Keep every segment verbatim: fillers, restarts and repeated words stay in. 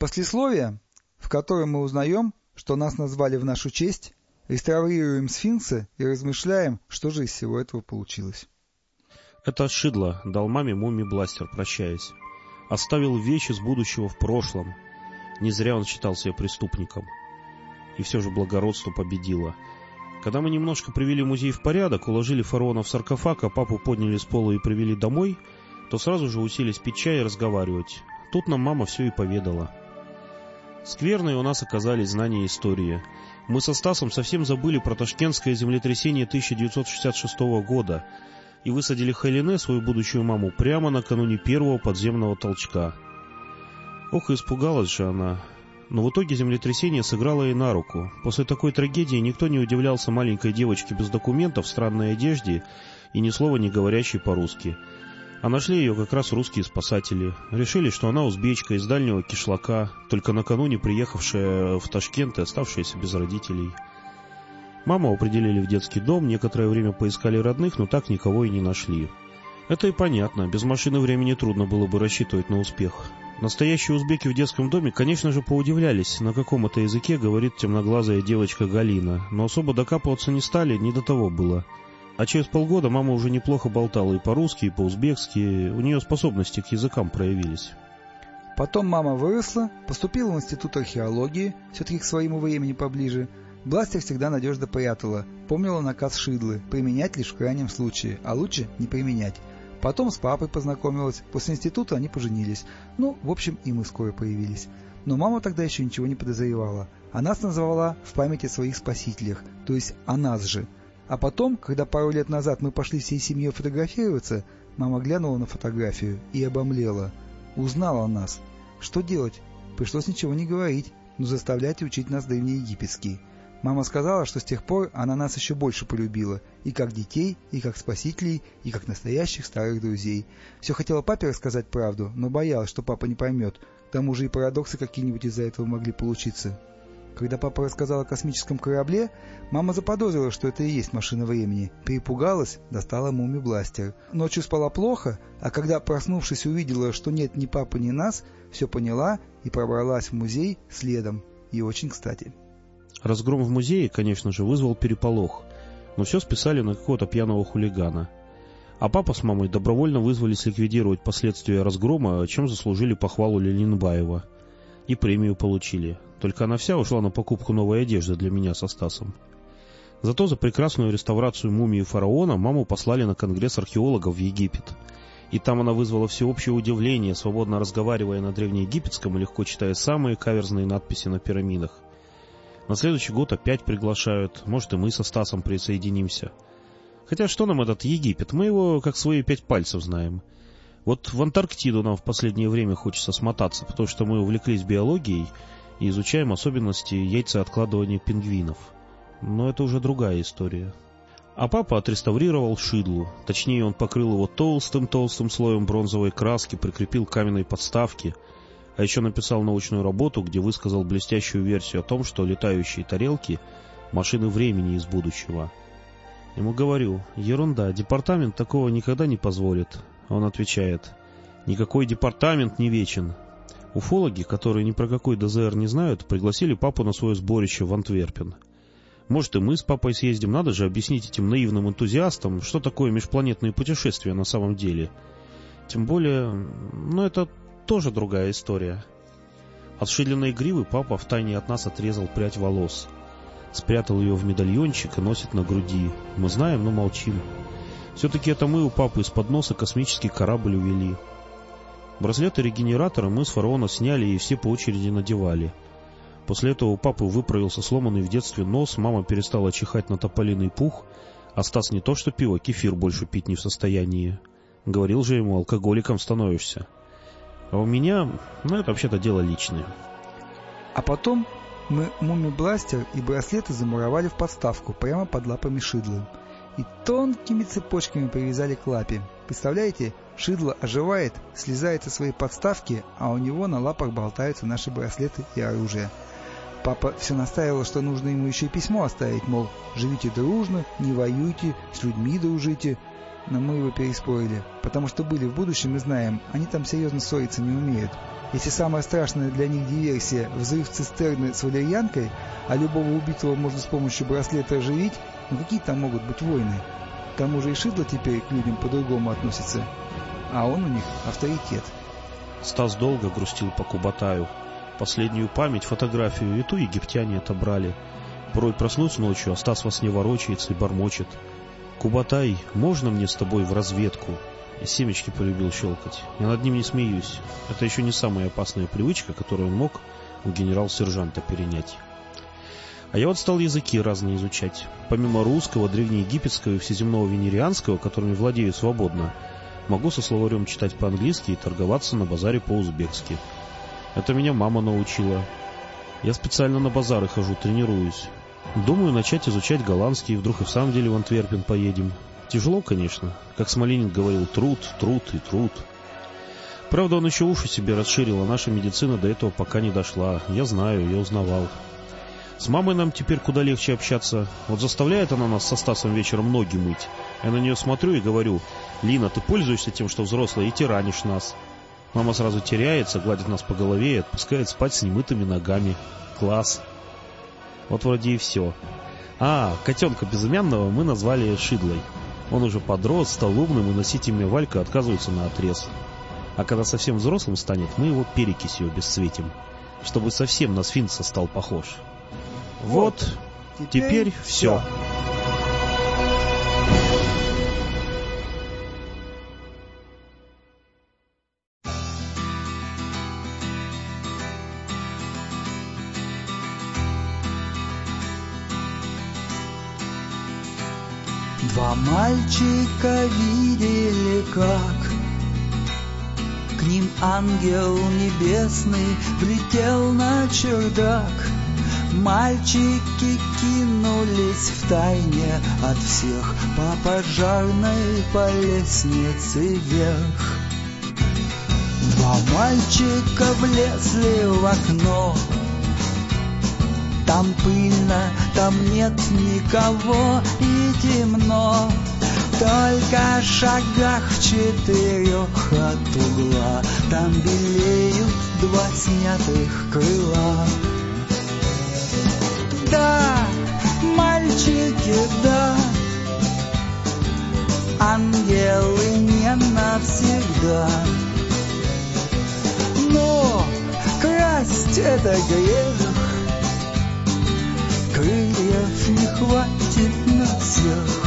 Послесловие, в котором мы узнаем, что нас назвали в нашу честь, реставрируем сфинксы и размышляем, что же из всего этого получилось. Это от Шидла дал маме мумий-бластер, прощаясь. Оставил вещи с будущего в прошлом. Не зря он считал себя преступником. И все же благородство победило. Когда мы немножко привели музей в порядок, уложили фараона в саркофаг, а папу подняли с пола и привели домой, то сразу же уселись пить чай и разговаривать. Тут нам мама все и поведала. Скверные у нас оказались знания истории. Мы со Стасом совсем забыли про ташкентское землетрясение тысяча девятьсот шестьдесят шестого года и высадили Хелине, свою будущую маму, прямо накануне первого подземного толчка. Ох, испугалась же она. Но в итоге землетрясение сыграло ей на руку. После такой трагедии никто не удивлялся маленькой девочке без документов, в странной одежде и ни слова не говорящей по-русски. А нашли ее как раз русские спасатели. Решили, что она узбечка из дальнего кишлака, только накануне приехавшая в Ташкент и оставшаяся без родителей. Маму определили в детский дом, некоторое время поискали родных, но так никого и не нашли. Это и понятно, без машины времени трудно было бы рассчитывать на успех. Настоящие узбеки в детском доме, конечно же, поудивлялись, на каком это языке говорит темноглазая девочка Галина, но особо докапываться не стали, не до того было. А через полгода мама уже неплохо болтала и по-русски, и по-узбекски, у нее способности к языкам проявились. Потом мама выросла, поступила в институт археологии, все-таки к своему времени поближе. Бластер всегда надежно прятала, помнила наказ Шидлы, применять лишь в крайнем случае, а лучше не применять. Потом с папой познакомилась, после института они поженились. Ну, в общем, и мы скоро появились. Но мама тогда еще ничего не подозревала. А нас назвала в память о своих спасителях, то есть о нас же. А потом, когда пару лет назад мы пошли всей семьей фотографироваться, мама глянула на фотографию и обомлела. Узнала нас. Что делать? Пришлось ничего не говорить, но заставлять и учить нас древнеегипетский. Мама сказала, что с тех пор она нас еще больше полюбила, и как детей, и как спасителей, и как настоящих старых друзей. Все хотела папе рассказать правду, но боялась, что папа не поймет. К тому же и парадоксы какие-нибудь из-за этого могли получиться. Когда папа рассказал о космическом корабле, мама заподозрила, что это и есть машина времени. Перепугалась, достала мумий-бластер. Ночью спала плохо, а когда, проснувшись, увидела, что нет ни папы, ни нас, все поняла и пробралась в музей следом. И очень кстати. Разгром в музее, конечно же, вызвал переполох, но все списали на какого-то пьяного хулигана. А папа с мамой добровольно вызвались ликвидировать последствия разгрома, чем заслужили похвалу Лилинбаева. И премию получили. Только она вся ушла на покупку новой одежды для меня со Стасом. Зато за прекрасную реставрацию мумии фараона маму послали на конгресс археологов в Египет. И там она вызвала всеобщее удивление, свободно разговаривая на древнеегипетском и легко читая самые каверзные надписи на пирамидах. На следующий год опять приглашают, может и мы со Стасом присоединимся. Хотя что нам этот Египет, мы его как свои пять пальцев знаем. Вот в Антарктиду нам в последнее время хочется смотаться, потому что мы увлеклись биологией и изучаем особенности яйцеоткладывания пингвинов. Но это уже другая история. А папа отреставрировал Шидлу, точнее он покрыл его толстым-толстым слоем бронзовой краски, прикрепил каменные подставки, а еще написал научную работу, где высказал блестящую версию о том, что летающие тарелки — машины времени из будущего. Ему говорю: ерунда, департамент такого никогда не позволит. Он отвечает: никакой департамент не вечен. Уфологи, которые ни про какой ДЗР не знают, пригласили папу на свое сборище в Антверпен. Может, и мы с папой съездим, надо же объяснить этим наивным энтузиастам, что такое межпланетные путешествия на самом деле. Тем более, ну это тоже другая история. От Шидленой гривы папа втайне от нас отрезал прядь волос. Спрятал ее в медальончик и носит на груди. Мы знаем, но молчим. Все-таки это мы у папы из-под носа космический корабль увели. Браслеты-регенераторы мы с фараона сняли и все по очереди надевали. После этого у папы выправился сломанный в детстве нос, мама перестала чихать на тополиный пух, а Стас не то что пиво, кефир больше пить не в состоянии. Говорил же ему, алкоголиком становишься. А у меня, ну это вообще-то дело личное. А потом мы мумий-бластер и браслеты замуровали в подставку прямо под лапами Шидлы. И тонкими цепочками привязали к лапе. Представляете, Шидла оживает, слезает со своей подставки, а у него на лапах болтаются наши браслеты и оружие. Папа все настаивал, что нужно ему еще и письмо оставить, мол, живите дружно, не воюйте, с людьми дружите. Но мы его переспорили, потому что были в будущем и знаем, они там серьезно ссориться не умеют. Если самая страшная для них диверсия – взрыв цистерны с валерьянкой, а любого убитого можно с помощью браслета оживить, ну какие там могут быть войны? К тому же и Шидло теперь к людям по-другому относится, а он у них авторитет. Стас долго грустил по Кубатаю. Последнюю память, фотографию и ту египтяне отобрали. Порой проснусь ночью, а Стас во сне ворочается и бормочет: «Кубатай, можно мне с тобой в разведку?» И семечки полюбил щелкать. Я над ним не смеюсь. Это еще не самая опасная привычка, которую он мог у генерал-сержанта перенять. А я вот стал языки разные изучать. Помимо русского, древнеегипетского и всеземного венерианского, которыми владею свободно, могу со словарем читать по-английски и торговаться на базаре по-узбекски. Это меня мама научила. Я специально на базары хожу, тренируюсь. Думаю начать изучать голландский, вдруг и в самом деле в Антверпен поедем. Тяжело, конечно. Как Смоленин говорил, труд, труд и труд. Правда, он еще уши себе расширил, а наша медицина до этого пока не дошла. Я знаю, я узнавал. С мамой нам теперь куда легче общаться. Вот заставляет она нас со Стасом вечером ноги мыть. Я на нее смотрю и говорю: «Лина, ты пользуешься тем, что взрослая, и тиранишь нас». Мама сразу теряется, гладит нас по голове и отпускает спать с немытыми ногами. Класс. Вот вроде и все. А, котенка безымянного мы назвали Шидлой. Он уже подрос, стал умным, и носить имя Валька отказывается наотрез. А когда совсем взрослым станет, мы его перекисью обесцветим, чтобы совсем на сфинкса стал похож. Вот, вот теперь, теперь все. Два мальчика видели, как к ним ангел небесный влетел на чердак. Мальчики кинулись втайне от всех по пожарной по лестнице вверх. Два мальчика влезли в окно. Там пыльно, там нет никого и темно. Только шагах в четырех от угла там белеют два снятых крыла. Да, мальчики, да, ангелы не навсегда. Но красть — это грех, крыльев не хватит на всех.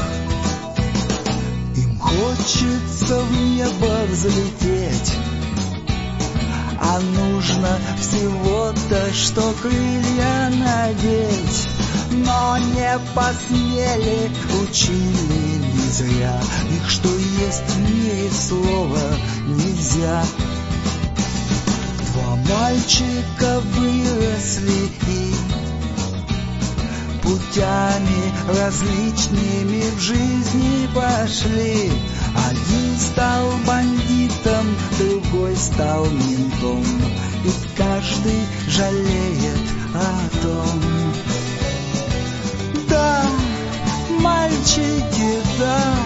Им хочется в небо взлететь, а нужно всего-то, что крылья надеть. Но не посмели, учили не зря их, что есть в мире слова нельзя. Два мальчика выросли и путями различными в жизни пошли. Один стал бандитом, другой стал ментом, и каждый жалеет о том. Да, мальчики, да,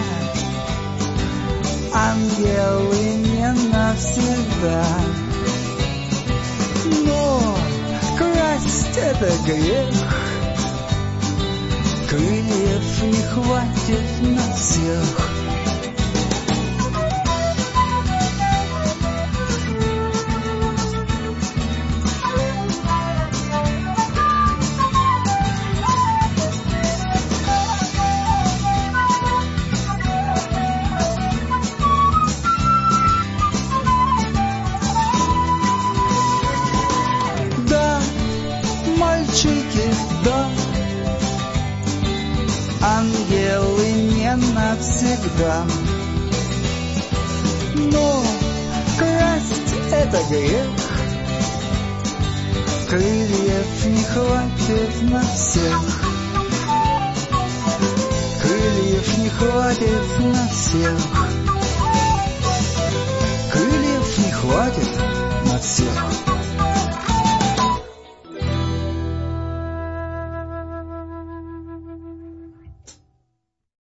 ангелы не навсегда. Но красть — это грех, крыльев не хватит на всех. Да, мальчики, да, ангелы не навсегда. Но красть — это грех, крыльев не хватит на всех. Крыльев не хватит на всех.